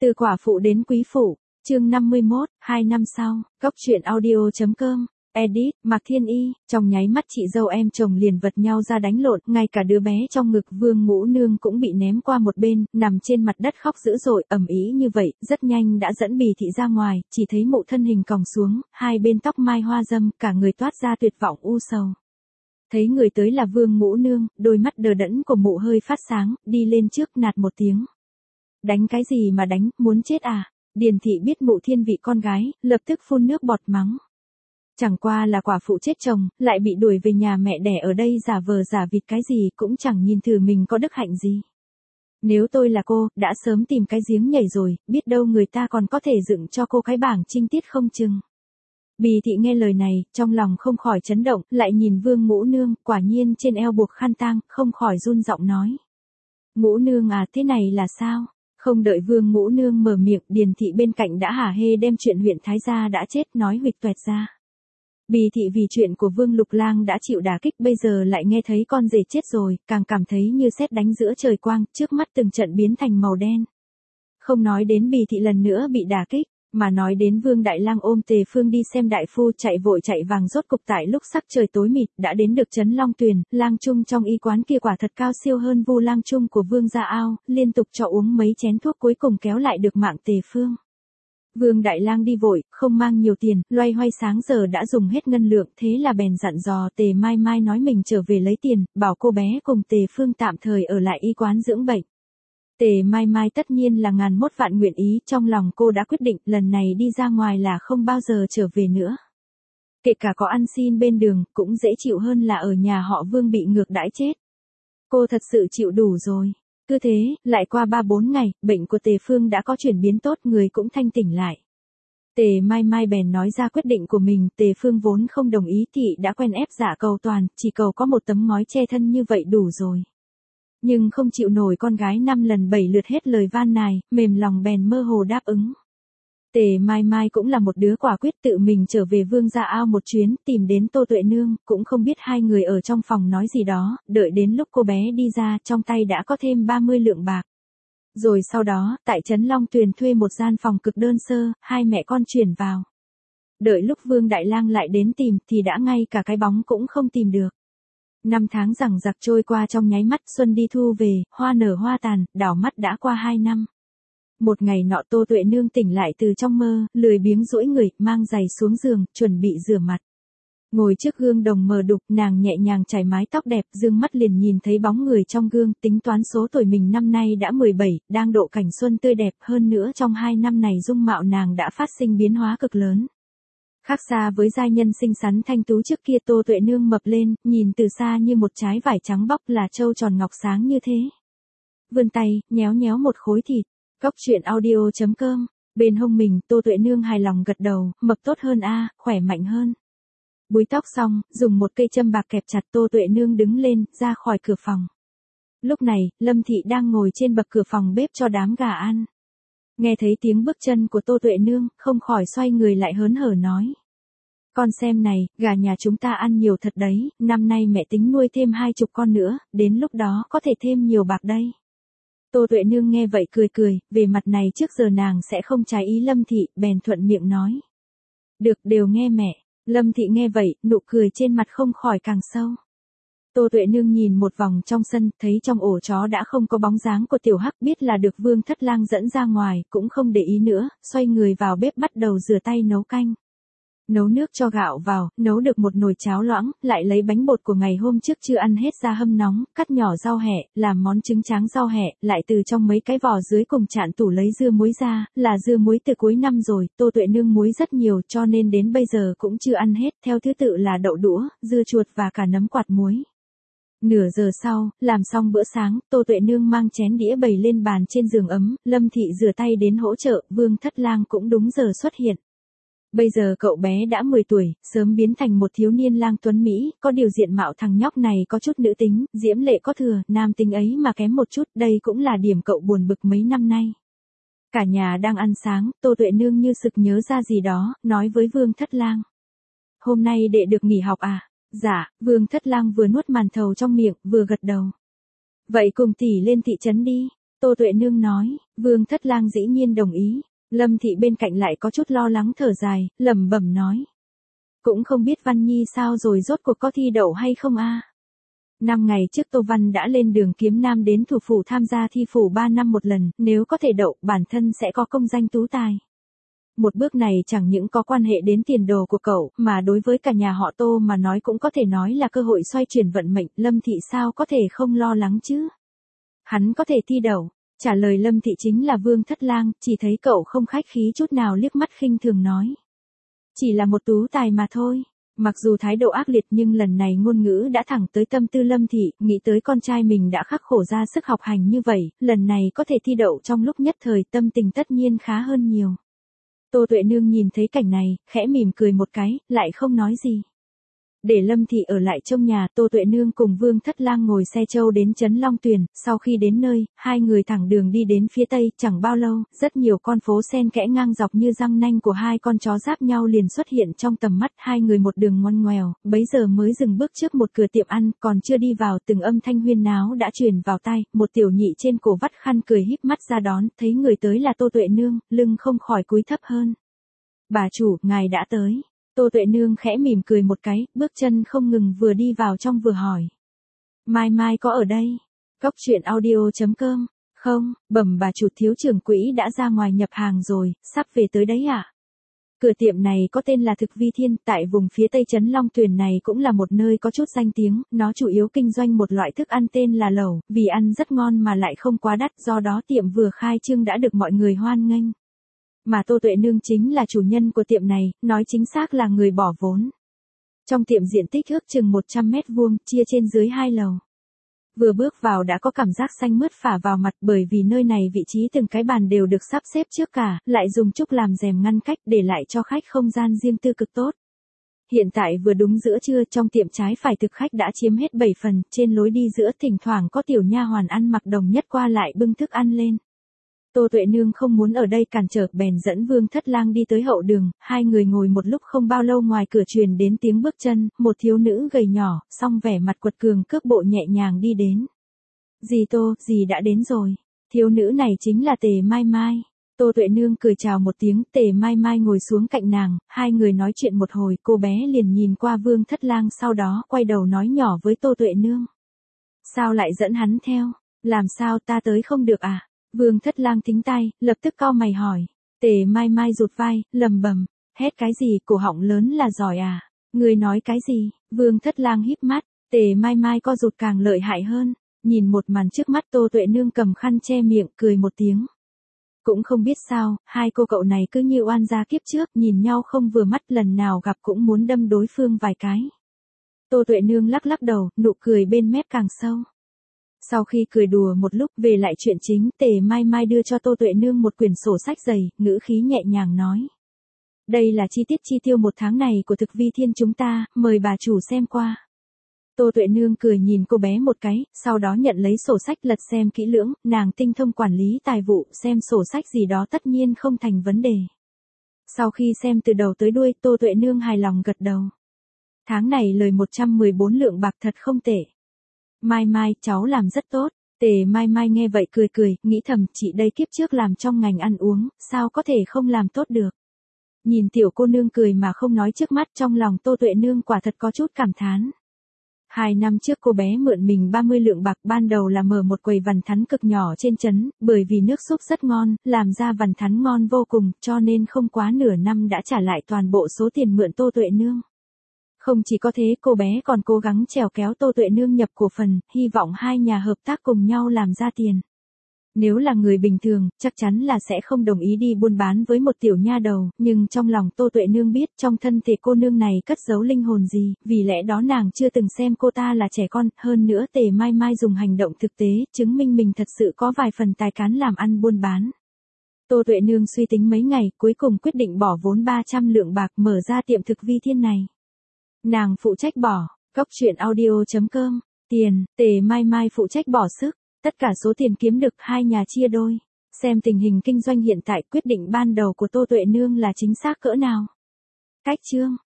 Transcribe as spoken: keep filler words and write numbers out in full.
Từ quả phụ đến quý phụ, chương năm mươi mốt, hai năm sau, góc truyện audio.com, edit, Mạc Thiên Y, trong nháy mắt chị dâu em chồng liền vật nhau ra đánh lộn, ngay cả đứa bé trong ngực Vương Ngũ Nương cũng bị ném qua một bên, nằm trên mặt đất khóc dữ dội, ầm ĩ như vậy, rất nhanh đã dẫn Bì Thị ra ngoài, chỉ thấy mụ thân hình còng xuống, hai bên tóc mai hoa dâm, cả người toát ra tuyệt vọng u sầu. Thấy người tới là Vương Ngũ Nương, đôi mắt đờ đẫn của mụ hơi phát sáng, đi lên trước nạt một tiếng. Đánh cái gì mà đánh, muốn chết à? Điền Thị biết mụ thiên vị con gái, lập tức phun nước bọt mắng. Chẳng qua là quả phụ chết chồng, lại bị đuổi về nhà mẹ đẻ ở đây giả vờ giả vịt cái gì cũng chẳng nhìn thử mình có đức hạnh gì. Nếu tôi là cô, đã sớm tìm cái giếng nhảy rồi, biết đâu người ta còn có thể dựng cho cô cái bảng trinh tiết không chừng. Bì Thị nghe lời này, trong lòng không khỏi chấn động, lại nhìn Vương Ngũ Nương, quả nhiên trên eo buộc khăn tang, không khỏi run giọng nói. Ngũ Nương à, thế này là sao? Không đợi Vương Ngũ Nương mở miệng, Điền Thị bên cạnh đã hả hê đem chuyện huyện Thái Gia đã chết nói huỵch toẹt ra. Bì Thị vì chuyện của Vương Lục Lang đã chịu đả kích, bây giờ lại nghe thấy con rể chết rồi, càng cảm thấy như sét đánh giữa trời quang, trước mắt từng trận biến thành màu đen. Không nói đến Bì Thị lần nữa bị đả kích, mà nói đến Vương Đại Lang ôm Tề Phương đi xem đại phu, chạy vội chạy vàng, rốt cục tại lúc sắc trời tối mịt đã đến được trấn Long Tuyền. Lang Trung trong y quán kia quả thật cao siêu hơn Vu Lang Trung của Vương Gia Ao, liên tục cho uống mấy chén thuốc cuối cùng kéo lại được mạng Tề Phương. Vương Đại Lang đi vội, không mang nhiều tiền, loay hoay sáng giờ đã dùng hết ngân lượng, thế là bèn dặn dò Tề Mai Mai nói mình trở về lấy tiền, bảo cô bé cùng Tề Phương tạm thời ở lại y quán dưỡng bệnh. Tề Mai Mai tất nhiên là ngàn mốt vạn nguyện ý, trong lòng cô đã quyết định lần này đi ra ngoài là không bao giờ trở về nữa. Kể cả có ăn xin bên đường, cũng dễ chịu hơn là ở nhà họ Vương bị ngược đãi chết. Cô thật sự chịu đủ rồi. Cứ thế, lại qua ba bốn ngày, bệnh của Tề Phương đã có chuyển biến tốt, người cũng thanh tỉnh lại. Tề Mai Mai bèn nói ra quyết định của mình, Tề Phương vốn không đồng ý thì đã quen ép dạ cầu toàn, chỉ cầu có một tấm ngói che thân như vậy đủ rồi. Nhưng không chịu nổi con gái năm lần bảy lượt hết lời van nài, mềm lòng bèn mơ hồ đáp ứng. Tề Mai Mai cũng là một đứa quả quyết, tự mình trở về Vương Gia Ao một chuyến, tìm đến Tô Tuệ Nương, cũng không biết hai người ở trong phòng nói gì đó, đợi đến lúc cô bé đi ra, trong tay đã có thêm ba mươi lượng bạc. Rồi sau đó, tại trấn Long Tuyền thuê một gian phòng cực đơn sơ, hai mẹ con chuyển vào. Đợi lúc Vương Đại Lang lại đến tìm, thì đã ngay cả cái bóng cũng không tìm được. Năm tháng rằng giặc trôi qua trong nháy mắt, xuân đi thu về, hoa nở hoa tàn, đảo mắt đã qua hai năm. Một ngày nọ Tô Tuệ Nương tỉnh lại từ trong mơ, lười biếng duỗi người, mang giày xuống giường, chuẩn bị rửa mặt. Ngồi trước gương đồng mờ đục, nàng nhẹ nhàng chải mái tóc đẹp, dương mắt liền nhìn thấy bóng người trong gương, tính toán số tuổi mình năm nay đã mười bảy, đang độ cảnh xuân tươi đẹp, hơn nữa trong hai năm này dung mạo nàng đã phát sinh biến hóa cực lớn. Khác xa với giai nhân xinh xắn thanh tú trước kia, Tô Tuệ Nương mập lên, nhìn từ xa như một trái vải trắng bóc, là trâu tròn ngọc sáng như thế. Vươn tay, nhéo nhéo một khối thịt. Góc truyện audio.com, bên hông mình, Tô Tuệ Nương hài lòng gật đầu, mập tốt hơn a, khỏe mạnh hơn. Búi tóc xong, dùng một cây châm bạc kẹp chặt, Tô Tuệ Nương đứng lên, ra khỏi cửa phòng. Lúc này, Lâm Thị đang ngồi trên bậc cửa phòng bếp cho đám gà ăn. Nghe thấy tiếng bước chân của Tô Tuệ Nương, không khỏi xoay người lại hớn hở nói. Con xem này, gà nhà chúng ta ăn nhiều thật đấy, năm nay mẹ tính nuôi thêm hai chục con nữa, đến lúc đó có thể thêm nhiều bạc đây. Tô Tuệ Nương nghe vậy cười cười, về mặt này trước giờ nàng sẽ không trái ý Lâm Thị, bèn thuận miệng nói. Được, đều nghe mẹ. Lâm Thị nghe vậy, nụ cười trên mặt không khỏi càng sâu. Tô Tuệ Nương nhìn một vòng trong sân, thấy trong ổ chó đã không có bóng dáng của Tiểu Hắc, biết là được Vương Thất Lang dẫn ra ngoài, cũng không để ý nữa, xoay người vào bếp bắt đầu rửa tay nấu canh. Nấu nước cho gạo vào, nấu được một nồi cháo loãng, lại lấy bánh bột của ngày hôm trước chưa ăn hết ra hâm nóng, cắt nhỏ rau hẹ, làm món trứng tráng rau hẹ, lại từ trong mấy cái vỏ dưới cùng chạn tủ lấy dưa muối ra, là dưa muối từ cuối năm rồi, Tô Tuệ Nương muối rất nhiều cho nên đến bây giờ cũng chưa ăn hết, theo thứ tự là đậu đũa, dưa chuột và cả nấm quạt muối. Nửa giờ sau, làm xong bữa sáng, Tô Tuệ Nương mang chén đĩa bày lên bàn trên giường ấm, Lâm Thị rửa tay đến hỗ trợ, Vương Thất Lang cũng đúng giờ xuất hiện. Bây giờ cậu bé đã mười tuổi, sớm biến thành một thiếu niên lang tuấn Mỹ, có điều diện mạo thằng nhóc này có chút nữ tính, diễm lệ có thừa, nam tính ấy mà kém một chút, đây cũng là điểm cậu buồn bực mấy năm nay. Cả nhà đang ăn sáng, Tô Tuệ Nương như sực nhớ ra gì đó, nói với Vương Thất Lang. Hôm nay đệ được nghỉ học à? Dạ, Vương Thất Lang vừa nuốt màn thầu trong miệng, vừa gật đầu. Vậy cùng tỷ lên thị trấn đi. Tô Tuệ Nương nói, Vương Thất Lang dĩ nhiên đồng ý. Lâm Thị bên cạnh lại có chút lo lắng thở dài, lẩm bẩm nói. Cũng không biết Văn Nhi sao rồi rốt cuộc có thi đậu hay không a? Năm ngày trước Tô Văn đã lên đường kiếm nam đến thủ phủ tham gia thi phủ ba năm một lần, nếu có thể đậu, bản thân sẽ có công danh tú tài. Một bước này chẳng những có quan hệ đến tiền đồ của cậu, mà đối với cả nhà họ Tô mà nói cũng có thể nói là cơ hội xoay chuyển vận mệnh, Lâm Thị sao có thể không lo lắng chứ? Hắn có thể thi đậu. Trả lời Lâm Thị chính là Vương Thất Lang, chỉ thấy cậu không khách khí chút nào liếc mắt khinh thường nói. Chỉ là một tú tài mà thôi. Mặc dù thái độ ác liệt nhưng lần này ngôn ngữ đã thẳng tới tâm tư Lâm Thị, nghĩ tới con trai mình đã khắc khổ ra sức học hành như vậy, lần này có thể thi đậu trong lúc nhất thời tâm tình tất nhiên khá hơn nhiều. Tô Tuệ Nương nhìn thấy cảnh này, khẽ mỉm cười một cái, lại không nói gì. Để Lâm Thị ở lại trong nhà, Tô Tuệ Nương cùng Vương Thất Lang ngồi xe trâu đến trấn Long Tuyền, sau khi đến nơi, hai người thẳng đường đi đến phía tây, chẳng bao lâu, rất nhiều con phố xen kẽ ngang dọc như răng nanh của hai con chó giáp nhau liền xuất hiện trong tầm mắt, hai người một đường ngoằn ngoèo, bấy giờ mới dừng bước trước một cửa tiệm ăn, còn chưa đi vào, từng âm thanh huyên náo đã truyền vào tai, một tiểu nhị trên cổ vắt khăn cười híp mắt ra đón, thấy người tới là Tô Tuệ Nương, lưng không khỏi cúi thấp hơn. Bà chủ, ngài đã tới. Tô Tuệ Nương khẽ mỉm cười một cái, bước chân không ngừng vừa đi vào trong vừa hỏi. Mai Mai có ở đây? Cốc truyện audio chấm com. Không, bẩm bà chủ, thiếu trưởng quỹ đã ra ngoài nhập hàng rồi, sắp về tới đấy ạ. À? Cửa tiệm này có tên là Thực Vi Thiên, tại vùng phía tây trấn Long Tuyền này cũng là một nơi có chút danh tiếng, nó chủ yếu kinh doanh một loại thức ăn tên là lẩu, vì ăn rất ngon mà lại không quá đắt, do đó tiệm vừa khai trương đã được mọi người hoan nghênh. Mà Tô Tuệ Nương chính là chủ nhân của tiệm này, nói chính xác là người bỏ vốn. Trong tiệm diện tích ước chừng một trăm mét vuông, chia trên dưới hai lầu. Vừa bước vào đã có cảm giác xanh mướt phả vào mặt, bởi vì nơi này vị trí từng cái bàn đều được sắp xếp trước cả, lại dùng trúc làm rèm ngăn cách để lại cho khách không gian riêng tư cực tốt. Hiện tại vừa đúng giữa trưa, trong tiệm trái phải thực khách đã chiếm hết bảy phần, trên lối đi giữa thỉnh thoảng có tiểu nha hoàn ăn mặc đồng nhất qua lại bưng thức ăn lên. Tô Tuệ Nương không muốn ở đây cản trở, bèn dẫn Vương Thất Lang đi tới hậu đường, hai người ngồi một lúc không bao lâu ngoài cửa truyền đến tiếng bước chân, một thiếu nữ gầy nhỏ, song vẻ mặt quật cường cước bộ nhẹ nhàng đi đến. Dì Tô, dì đã đến rồi. Thiếu nữ này chính là Tề Mai Mai. Tô Tuệ Nương cười chào một tiếng, Tề Mai Mai ngồi xuống cạnh nàng, hai người nói chuyện một hồi, cô bé liền nhìn qua Vương Thất Lang sau đó quay đầu nói nhỏ với Tô Tuệ Nương. Sao lại dẫn hắn theo? Làm sao ta tới không được à? Vương Thất Lang thính tai, lập tức cau mày hỏi. Tề Mai Mai rụt vai, lầm bầm, hét cái gì, cổ họng lớn là giỏi à? Người nói cái gì? Vương Thất Lang híp mắt, Tề Mai Mai co rụt càng lợi hại hơn, nhìn một màn trước mắt, Tô Tuệ Nương cầm khăn che miệng, cười một tiếng. Cũng không biết sao, hai cô cậu này cứ như oan gia kiếp trước, nhìn nhau không vừa mắt, lần nào gặp cũng muốn đâm đối phương vài cái. Tô Tuệ Nương lắc lắc đầu, nụ cười bên mép càng sâu. Sau khi cười đùa một lúc, về lại chuyện chính, Tề Mai Mai đưa cho Tô Tuệ Nương một quyển sổ sách dày, ngữ khí nhẹ nhàng nói. Đây là chi tiết chi tiêu một tháng này của Thực Vi Thiên chúng ta, mời bà chủ xem qua. Tô Tuệ Nương cười nhìn cô bé một cái, sau đó nhận lấy sổ sách lật xem kỹ lưỡng, nàng tinh thông quản lý tài vụ, xem sổ sách gì đó tất nhiên không thành vấn đề. Sau khi xem từ đầu tới đuôi, Tô Tuệ Nương hài lòng gật đầu. Tháng này lời một trăm mười bốn lượng bạc thật không tệ. Mai Mai, cháu làm rất tốt. Tề Mai Mai nghe vậy cười cười, nghĩ thầm, chị đây kiếp trước làm trong ngành ăn uống, sao có thể không làm tốt được. Nhìn tiểu cô nương cười mà không nói trước mắt, trong lòng Tô Tuệ Nương quả thật có chút cảm thán. Hai năm trước cô bé mượn mình ba mươi lượng bạc, ban đầu là mở một quầy vằn thắn cực nhỏ trên trấn, bởi vì nước súp rất ngon, làm ra vằn thắn ngon vô cùng, cho nên không quá nửa năm đã trả lại toàn bộ số tiền mượn Tô Tuệ Nương. Không chỉ có thế, cô bé còn cố gắng trèo kéo Tô Tuệ Nương nhập cổ phần, hy vọng hai nhà hợp tác cùng nhau làm ra tiền. Nếu là người bình thường, chắc chắn là sẽ không đồng ý đi buôn bán với một tiểu nha đầu, nhưng trong lòng Tô Tuệ Nương biết trong thân thể cô nương này cất giấu linh hồn gì, vì lẽ đó nàng chưa từng xem cô ta là trẻ con, hơn nữa Tề Mai Mai dùng hành động thực tế, chứng minh mình thật sự có vài phần tài cán làm ăn buôn bán. Tô Tuệ Nương suy tính mấy ngày, cuối cùng quyết định bỏ vốn ba trăm lượng bạc mở ra tiệm Thực Vi Thiên này. Nàng phụ trách bỏ, cốc truyện audio chấm com, tiền, Tề Mai Mai phụ trách bỏ sức, tất cả số tiền kiếm được hai nhà chia đôi. Xem tình hình kinh doanh hiện tại, quyết định ban đầu của Tô Tuệ Nương là chính xác cỡ nào. Cách chương